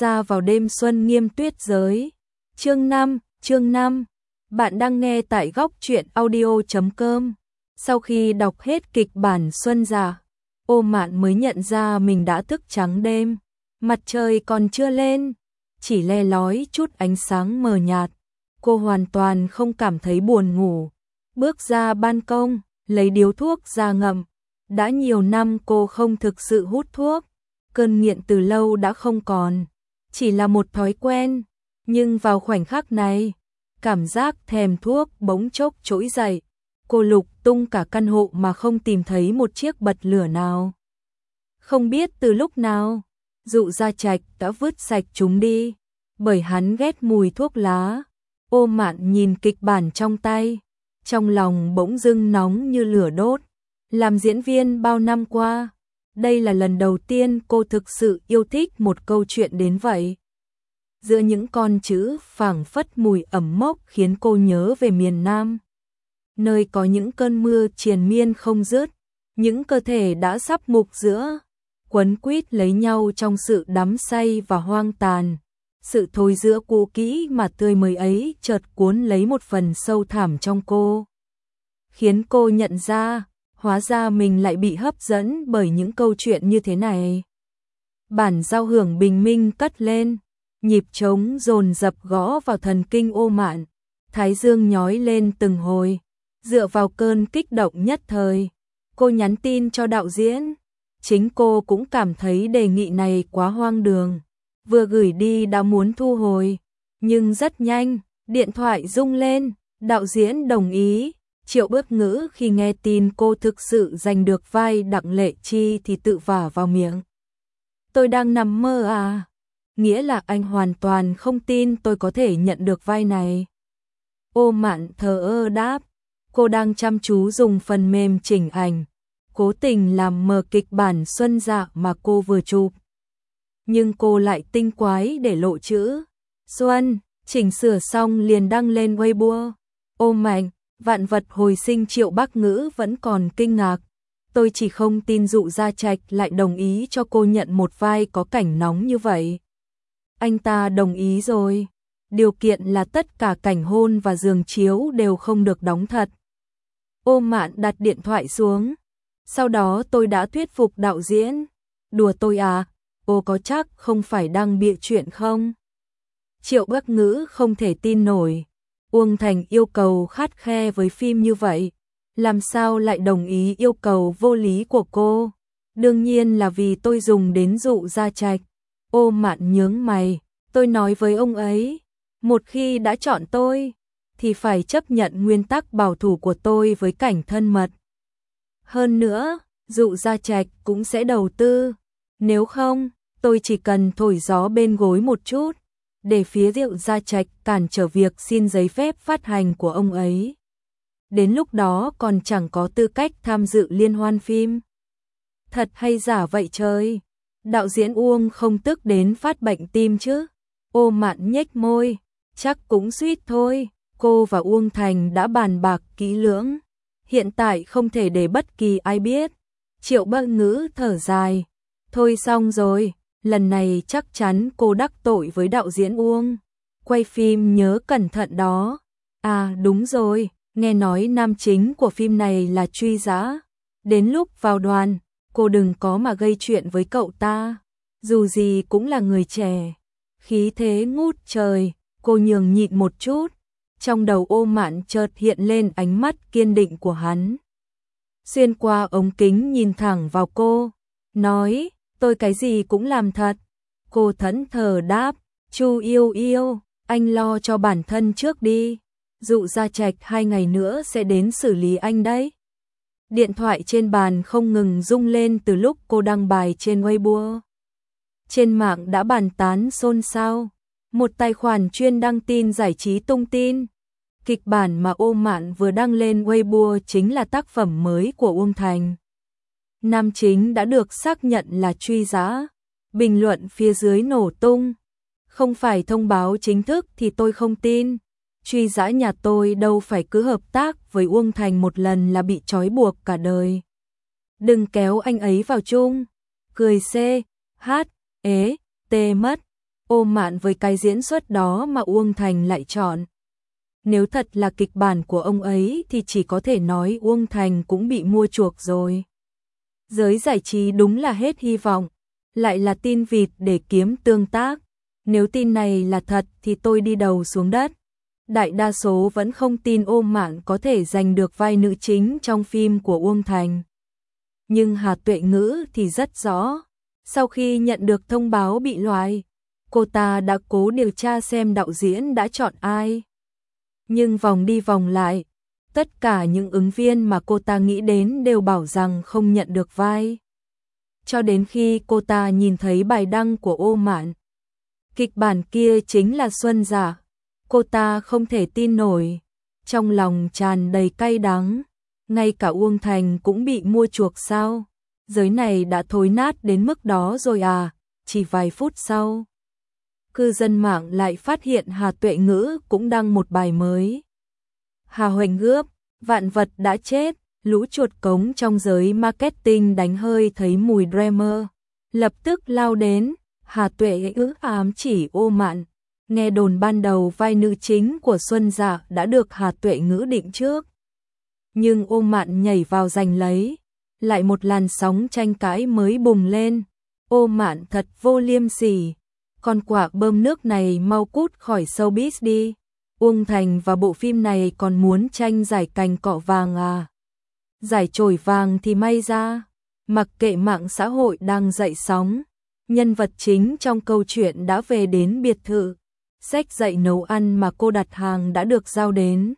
ra vào đêm xuân nghiêm tuyết giới. Chương 5. Bạn đang nghe tại góc truyện audio.com. Sau khi đọc hết kịch bản Xuân Dạ, Ô Mạn mới nhận ra mình đã thức trắng đêm. Mặt trời còn chưa lên, chỉ le lói chút ánh sáng mờ nhạt. Cô hoàn toàn không cảm thấy buồn ngủ. Bước ra ban công, lấy điếu thuốc ra ngậm. Đã nhiều năm cô không thực sự hút thuốc. Cơn nghiện từ lâu đã không còn, chỉ là một thói quen. Nhưng vào khoảnh khắc này, cảm giác thèm thuốc bỗng chốc trỗi dậy. Cô lục tung cả căn hộ mà không tìm thấy một chiếc bật lửa nào. Không biết từ lúc nào, Dụ Gia Trạch đã vứt sạch chúng đi, bởi hắn ghét mùi thuốc lá. Ô Mạn nhìn kịch bản trong tay, trong lòng bỗng dưng nóng như lửa đốt. Làm diễn viên bao năm qua, đây là lần đầu tiên cô thực sự yêu thích một câu chuyện đến vậy. Giữa những con chữ phảng phất mùi ẩm mốc khiến cô nhớ về miền Nam, nơi có những cơn mưa triền miên không dứt, những cơ thể đã sắp mục giữa, quấn quýt lấy nhau trong sự đắm say và hoang tàn. Sự thôi giữa cũ kỹ mà tươi mới ấy chợt cuốn lấy một phần sâu thẳm trong cô, khiến cô nhận ra, hóa ra mình lại bị hấp dẫn bởi những câu chuyện như thế này. Bản giao hưởng bình minh cất lên, nhịp trống dồn dập gõ vào thần kinh Ô Mạn, thái dương nhói lên từng hồi. Dựa vào cơn kích động nhất thời, cô nhắn tin cho đạo diễn. Chính cô cũng cảm thấy đề nghị này quá hoang đường, vừa gửi đi đã muốn thu hồi. Nhưng rất nhanh, điện thoại rung lên, đạo diễn đồng ý. Triệu Bước Ngữ khi nghe tin cô thực sự giành được vai Đặng Lệ Chi thì tự vả vào miệng. Tôi đang nằm mơ à? Nghĩa là anh hoàn toàn không tin tôi có thể nhận được vai này. Ô Mạn thờ ơ đáp, cô đang chăm chú dùng phần mềm chỉnh ảnh, cố tình làm mờ kịch bản Xuân Dạ mà cô vừa chụp. Nhưng cô lại tinh quái để lộ chữ Xuân, chỉnh sửa xong liền đăng lên Weibo. Ô Mạnh, vạn vật hồi sinh. Triệu Bắc Ngữ vẫn còn kinh ngạc. Tôi chỉ không tin Dụ Gia Trạch lại đồng ý cho cô nhận một vai có cảnh nóng như vậy. Anh ta đồng ý rồi. Điều kiện là tất cả cảnh hôn và giường chiếu đều không được đóng thật. Ô Mạn đặt điện thoại xuống. Sau đó tôi đã thuyết phục đạo diễn. Đùa tôi à? Cô có chắc không phải đang bịa chuyện không? Triệu Bắc Ngữ không thể tin nổi. Uông Thành yêu cầu khắt khe với phim như vậy, làm sao lại đồng ý yêu cầu vô lý của cô? Đương nhiên là vì tôi dùng đến Dụ Gia Trạch. Ô Mạn nhướng mày, tôi nói với ông ấy, một khi đã chọn tôi, thì phải chấp nhận nguyên tắc bảo thủ của tôi với cảnh thân mật. Hơn nữa, Dụ Gia Trạch cũng sẽ đầu tư, nếu không, tôi chỉ cần thổi gió bên gối một chút, để phía Dụ Gia Trạch cản trở việc xin giấy phép phát hành của ông ấy. Đến lúc đó còn chẳng có tư cách tham dự liên hoan phim. Thật hay giả vậy trời? Đạo diễn Uông không tức đến phát bệnh tim chứ? Ô Mạn nhếch môi, chắc cũng suýt thôi. Cô và Uông Thành đã bàn bạc kỹ lưỡng, hiện tại không thể để bất kỳ ai biết. Triệu Bắc Ngữ thở dài, thôi xong rồi, lần này chắc chắn cô đắc tội với đạo diễn Uông. Quay phim nhớ cẩn thận đó. À đúng rồi, nghe nói nam chính của phim này là Truy Dã. Đến lúc vào đoàn, cô đừng có mà gây chuyện với cậu ta. Dù gì cũng là người trẻ, khí thế ngút trời. Cô nhường nhịn một chút. Trong đầu Ô Mạn chợt hiện lên ánh mắt kiên định của hắn. Xuyên qua ống kính nhìn thẳng vào cô, nói, tôi cái gì cũng làm thật. Cô thẫn thờ đáp, Chu yêu yêu, anh lo cho bản thân trước đi. Dụ Gia Trạch 2 ngày nữa sẽ đến xử lý anh đấy. Điện thoại trên bàn không ngừng rung lên từ lúc cô đăng bài trên Weibo. Trên mạng đã bàn tán xôn xao. Một tài khoản chuyên đăng tin giải trí tung tin. Kịch bản mà Ô Mạn vừa đăng lên Weibo chính là tác phẩm mới của Uông Thành. Nam chính đã được xác nhận là Truy Dã. Bình luận phía dưới nổ tung. Không phải thông báo chính thức thì tôi không tin. Truy Dã nhà tôi đâu phải cứ hợp tác với Uông Thành một lần là bị trói buộc cả đời. Đừng kéo anh ấy vào chung. Cười C, H, ế, T mất. Ô Mạn với cái diễn xuất đó mà Uông Thành lại chọn. Nếu thật là kịch bản của ông ấy thì chỉ có thể nói Uông Thành cũng bị mua chuộc rồi. Giới giải trí đúng là hết hy vọng, lại là tin vịt để kiếm tương tác. Nếu tin này là thật thì tôi đi đầu xuống đất. Đại đa số vẫn không tin Ô Mạn có thể giành được vai nữ chính trong phim của Uông Thành. Nhưng Hà Tuệ Ngữ thì rất rõ. Sau khi nhận được thông báo bị loại, cô ta đã cố điều tra xem đạo diễn đã chọn ai. Nhưng vòng đi vòng lại, tất cả những ứng viên mà cô ta nghĩ đến đều bảo rằng không nhận được vai. Cho đến khi cô ta nhìn thấy bài đăng của Ô Mạn. Kịch bản kia chính là Xuân Dạ. Cô ta không thể tin nổi. Trong lòng tràn đầy cay đắng. Ngay cả Uông Thành cũng bị mua chuộc sao? Giới này đã thối nát đến mức đó rồi à? Chỉ vài phút sau, cư dân mạng lại phát hiện Hà Tuệ Ngữ cũng đăng một bài mới. Hà Hoành Gớp, vạn vật đã chết, lũ chuột cống trong giới marketing đánh hơi thấy mùi drama. Lập tức lao đến, Hà Tuệ Ngữ ám chỉ Ô Mạn. Nghe đồn ban đầu vai nữ chính của Xuân Dạ đã được Hà Tuệ Ngữ định trước. Nhưng Ô Mạn nhảy vào giành lấy. Lại một làn sóng tranh cãi mới bùng lên. Ô Mạn thật vô liêm sỉ. Con quả bơm nước này mau cút khỏi showbiz đi. Uông Thành và bộ phim này còn muốn tranh giải cành cọ vàng à? Giải chổi vàng thì may ra. Mặc kệ mạng xã hội đang dậy sóng. Nhân vật chính trong câu chuyện đã về đến biệt thự. Sách dạy nấu ăn mà cô đặt hàng đã được giao đến.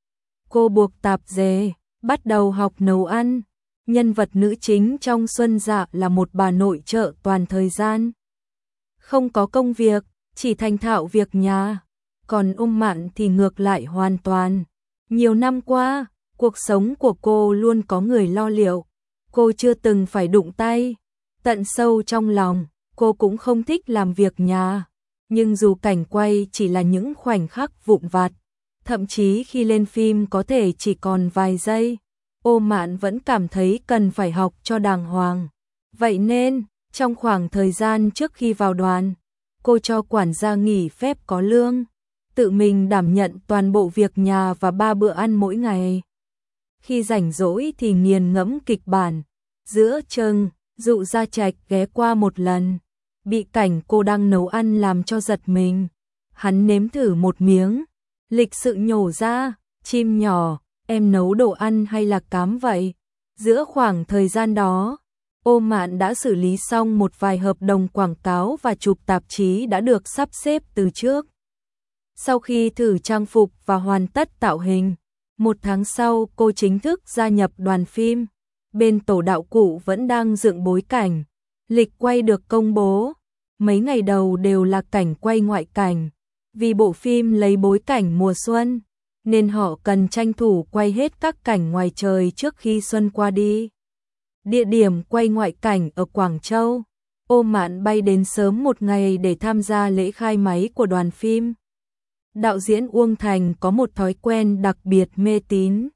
Cô buộc tạp dề, bắt đầu học nấu ăn. Nhân vật nữ chính trong Xuân Dạ là một bà nội trợ toàn thời gian. Không có công việc, chỉ thành thạo việc nhà. Còn Ô Mạn thì ngược lại hoàn toàn. Nhiều năm qua, cuộc sống của cô luôn có người lo liệu. Cô chưa từng phải đụng tay. Tận sâu trong lòng, cô cũng không thích làm việc nhà. Nhưng dù cảnh quay chỉ là những khoảnh khắc vụn vặt, thậm chí khi lên phim có thể chỉ còn vài giây, Ô Mạn vẫn cảm thấy cần phải học cho đàng hoàng. Vậy nên, trong khoảng thời gian trước khi vào đoàn, cô cho quản gia nghỉ phép có lương, tự mình đảm nhận toàn bộ việc nhà và 3 bữa ăn mỗi ngày. Khi rảnh rỗi thì nghiền ngẫm kịch bản, giữa chừng, Dụ Gia Trạch ghé qua một lần. Bị cảnh cô đang nấu ăn làm cho giật mình. Hắn nếm thử một miếng, lịch sự nhổ ra, chim nhỏ, em nấu đồ ăn hay là cám vậy? Giữa khoảng thời gian đó, Ô Mạn đã xử lý xong một vài hợp đồng quảng cáo và chụp tạp chí đã được sắp xếp từ trước. Sau khi thử trang phục và hoàn tất tạo hình, 1 tháng sau cô chính thức gia nhập đoàn phim. Bên tổ đạo cụ vẫn đang dựng bối cảnh. Lịch quay được công bố, mấy ngày đầu đều là cảnh quay ngoại cảnh. Vì bộ phim lấy bối cảnh mùa xuân, nên họ cần tranh thủ quay hết các cảnh ngoài trời trước khi xuân qua đi. Địa điểm quay ngoại cảnh ở Quảng Châu. Ô Mạn bay đến sớm một ngày để tham gia lễ khai máy của đoàn phim. Đạo diễn Uông Thành có một thói quen đặc biệt mê tín.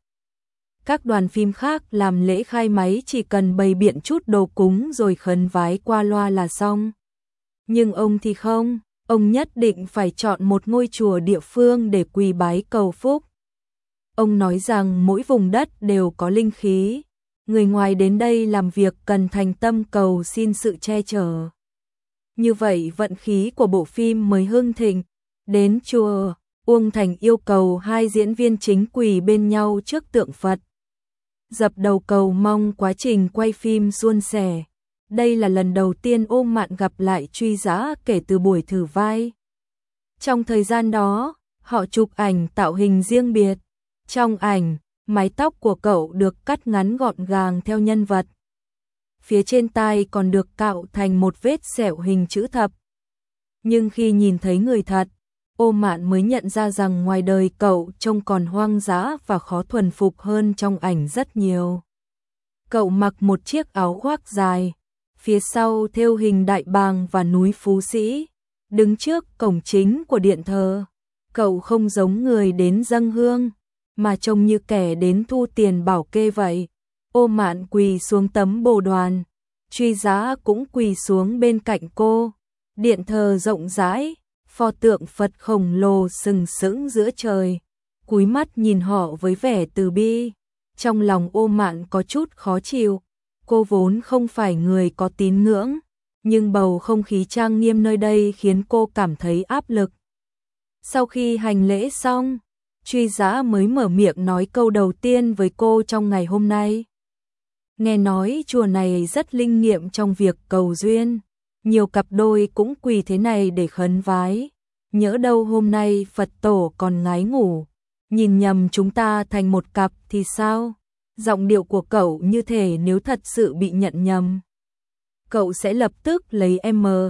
Các đoàn phim khác làm lễ khai máy chỉ cần bày biện chút đồ cúng rồi khấn vái qua loa là xong. Nhưng ông thì không, ông nhất định phải chọn một ngôi chùa địa phương để quỳ bái cầu phúc. Ông nói rằng mỗi vùng đất đều có linh khí, người ngoài đến đây làm việc cần thành tâm cầu xin sự che chở. Như vậy vận khí của bộ phim mới hưng thịnh. Đến chùa, Uông Thành yêu cầu 2 diễn viên chính quỳ bên nhau trước tượng Phật. Dập đầu cầu mong quá trình quay phim suôn sẻ. Đây là lần đầu tiên Ô Mạn gặp lại Truy Dã kể từ buổi thử vai. Trong thời gian đó, họ chụp ảnh tạo hình riêng biệt. Trong ảnh, mái tóc của cậu được cắt ngắn gọn gàng theo nhân vật. Phía trên tai còn được cạo thành một vết sẹo hình chữ thập. Nhưng khi nhìn thấy người thật, Ô Mạn mới nhận ra rằng ngoài đời cậu trông còn hoang dã và khó thuần phục hơn trong ảnh rất nhiều. Cậu mặc một chiếc áo khoác dài, phía sau thêu hình đại bàng và núi Phú Sĩ, đứng trước cổng chính của điện thờ. Cậu không giống người đến dâng hương, mà trông như kẻ đến thu tiền bảo kê vậy. Ô Mạn quỳ xuống tấm bồ đoàn, Truy Dã cũng quỳ xuống bên cạnh cô. Điện thờ rộng rãi, pho tượng Phật khổng lồ sừng sững giữa trời, cúi mắt nhìn họ với vẻ từ bi. Trong lòng Ô Mạn có chút khó chịu, cô vốn không phải người có tín ngưỡng, nhưng bầu không khí trang nghiêm nơi đây khiến cô cảm thấy áp lực. Sau khi hành lễ xong, Truy Dã mới mở miệng nói câu đầu tiên với cô trong ngày hôm nay. Nghe nói chùa này rất linh nghiệm trong việc cầu duyên, nhiều cặp đôi cũng quỳ thế này để khấn vái. Nhỡ đâu hôm nay Phật tổ còn ngái ngủ, nhìn nhầm chúng ta thành một cặp thì sao? Giọng điệu của cậu như thể nếu thật sự bị nhận nhầm, cậu sẽ lập tức lấy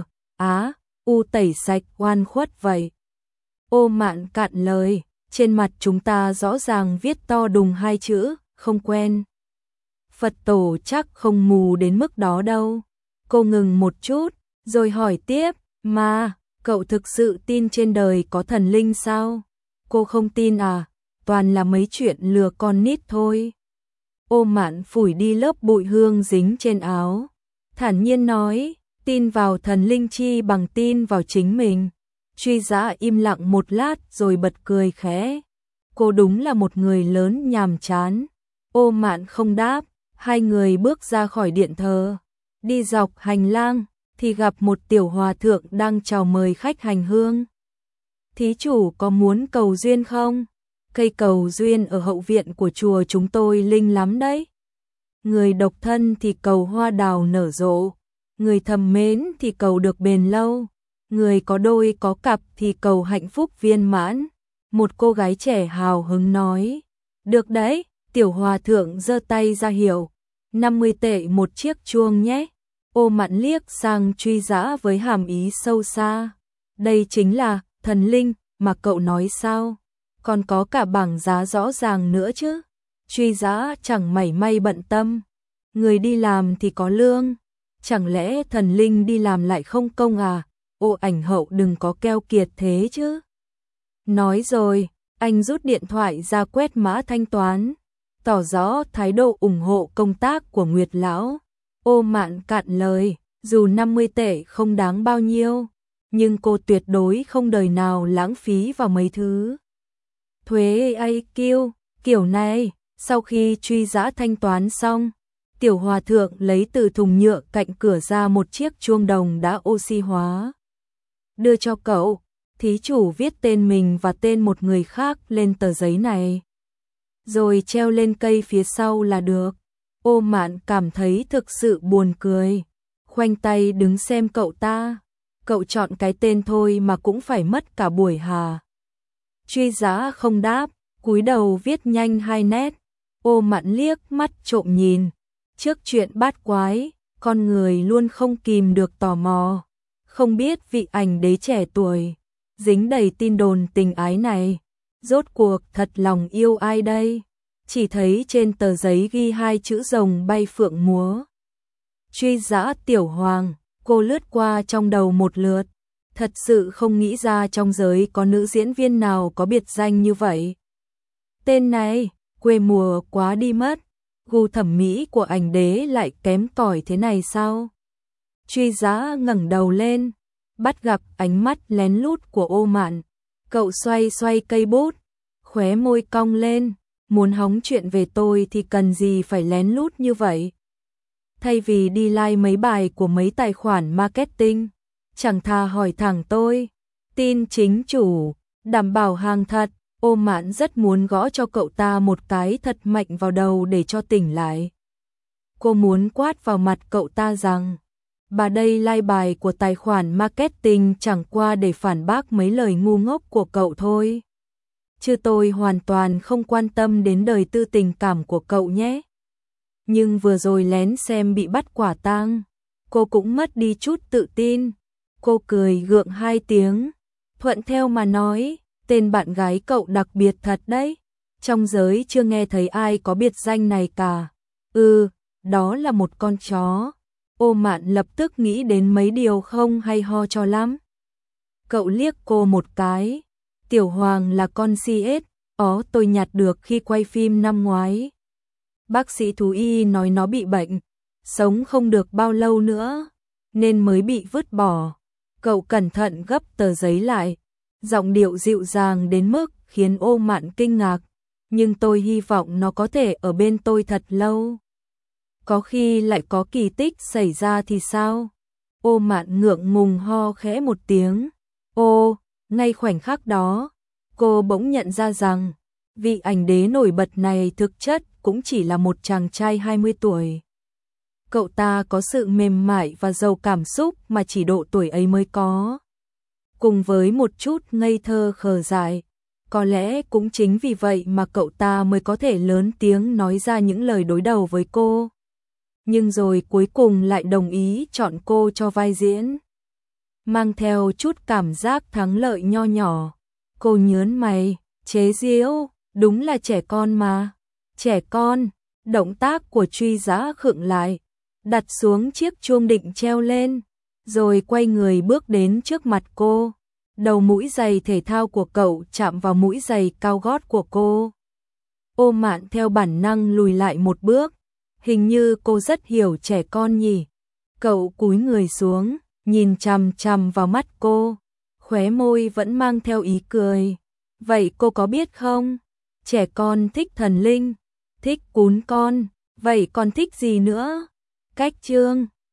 U tẩy sạch oan khuất vậy. Ô Mạn cạn lời, trên mặt chúng ta rõ ràng viết to đùng hai chữ, không quen. Phật tổ chắc không mù đến mức đó đâu. Cô ngừng một chút, rồi hỏi tiếp, mà, cậu thực sự tin trên đời có thần linh sao? Cô không tin à? Toàn là mấy chuyện lừa con nít thôi. Ô Mạn phủi đi lớp bụi hương dính trên áo, thản nhiên nói, tin vào thần linh chi bằng tin vào chính mình. Truy Dã im lặng một lát rồi bật cười khẽ. Cô đúng là một người lớn nhàm chán. Ô Mạn không đáp, hai người bước ra khỏi điện thờ. Đi dọc hành lang thì gặp một tiểu hòa thượng đang chào mời khách hành hương. Thí chủ có muốn cầu duyên không? Cây cầu duyên ở hậu viện của chùa chúng tôi linh lắm đấy. Người độc thân thì cầu hoa đào nở rộ, người thầm mến thì cầu được bền lâu, người có đôi có cặp thì cầu hạnh phúc viên mãn. Một cô gái trẻ hào hứng nói. Được đấy, tiểu hòa thượng giơ tay ra hiệu. 50 tệ một chiếc chuông nhé. Ô Mạn liếc sang Truy Dã với hàm ý sâu xa. Đây chính là thần linh mà cậu nói sao? Còn có cả bảng giá rõ ràng nữa chứ. Truy Dã chẳng mảy may bận tâm. Người đi làm thì có lương, chẳng lẽ thần linh đi làm lại không công à? Ô Ảnh Hậu đừng có keo kiệt thế chứ. Nói rồi, anh rút điện thoại ra quét mã thanh toán, tỏ rõ thái độ ủng hộ công tác của Nguyệt Lão. Ô Mạn cạn lời, dù 50 tệ không đáng bao nhiêu, nhưng cô tuyệt đối không đời nào lãng phí vào mấy thứ thuế AQ kiểu này. Sau khi Truy Dã thanh toán xong, tiểu hòa thượng lấy từ thùng nhựa cạnh cửa ra một chiếc chuông đồng đã oxy hóa. Đưa cho cậu, thí chủ viết tên mình và tên một người khác lên tờ giấy này, rồi treo lên cây phía sau là được. Ô Mạn cảm thấy thực sự buồn cười, khoanh tay đứng xem cậu ta. Cậu chọn cái tên thôi mà cũng phải mất cả buổi hà? Truy Dã không đáp, cúi đầu viết nhanh 2 nét. Ô Mạn liếc mắt trộm nhìn. Trước chuyện bát quái, con người luôn không kìm được tò mò. Không biết vị ảnh đế trẻ tuổi, dính đầy tin đồn tình ái này, rốt cuộc thật lòng yêu ai đây? Chỉ thấy trên tờ giấy ghi 2 chữ rồng bay phượng múa. Truy Dã tiểu hoàng, cô lướt qua trong đầu một lượt. Thật sự không nghĩ ra trong giới có nữ diễn viên nào có biệt danh như vậy. Tên này, quê mùa quá đi mất. Gu thẩm mỹ của ảnh đế lại kém cỏi thế này sao? Truy Dã ngẩng đầu lên, bắt gặp ánh mắt lén lút của Ô Mạn. Cậu xoay xoay cây bút, khóe môi cong lên. Muốn hóng chuyện về tôi thì cần gì phải lén lút như vậy? Thay vì đi like mấy bài của mấy tài khoản marketing, chẳng thà hỏi thẳng tôi. Tin chính chủ, đảm bảo hàng thật. Ô Mạn rất muốn gõ cho cậu ta một cái thật mạnh vào đầu để cho tỉnh lại. Cô muốn quát vào mặt cậu ta rằng, bà đây like bài của tài khoản marketing chẳng qua để phản bác mấy lời ngu ngốc của cậu thôi. Chứ tôi hoàn toàn không quan tâm đến đời tư tình cảm của cậu nhé. Nhưng vừa rồi lén xem bị bắt quả tang, cô cũng mất đi chút tự tin. Cô cười gượng 2 tiếng, thuận theo mà nói, tên bạn gái cậu đặc biệt thật đấy. Trong giới chưa nghe thấy ai có biệt danh này cả. Đó là một con chó. Ô Mạn lập tức nghĩ đến mấy điều không hay ho cho lắm. Cậu liếc cô một cái. Tiểu Hoàng là con CS, tôi nhặt được khi quay phim năm ngoái. Bác sĩ thú y nói nó bị bệnh, sống không được bao lâu nữa, nên mới bị vứt bỏ. Cậu cẩn thận gấp tờ giấy lại, giọng điệu dịu dàng đến mức khiến Ô Mạn kinh ngạc, nhưng tôi hy vọng nó có thể ở bên tôi thật lâu. Có khi lại có kỳ tích xảy ra thì sao? Ô Mạn ngượng ngùng ho khẽ một tiếng. Ô, ngay khoảnh khắc đó, cô bỗng nhận ra rằng, vị ảnh đế nổi bật này thực chất cũng chỉ là một chàng trai 20 tuổi. Cậu ta có sự mềm mại và giàu cảm xúc mà chỉ độ tuổi ấy mới có. Cùng với một chút ngây thơ khờ dại, có lẽ cũng chính vì vậy mà cậu ta mới có thể lớn tiếng nói ra những lời đối đầu với cô. Nhưng rồi cuối cùng lại đồng ý chọn cô cho vai diễn. Mang theo chút cảm giác thắng lợi nho nhỏ, cô nhớn mày, chế giễu, đúng là trẻ con mà. Trẻ con, động tác của Truy Dã khựng lại, đặt xuống chiếc chuông định treo lên, rồi quay người bước đến trước mặt cô. Đầu mũi giày thể thao của cậu chạm vào mũi giày cao gót của cô. Ô Mạn theo bản năng lùi lại một bước, hình như cô rất hiểu trẻ con nhỉ. Cậu cúi người xuống, nhìn chằm chằm vào mắt cô, khóe môi vẫn mang theo ý cười. Vậy cô có biết không, trẻ con thích thần linh, thích cún con, vậy còn thích gì nữa? Cách chương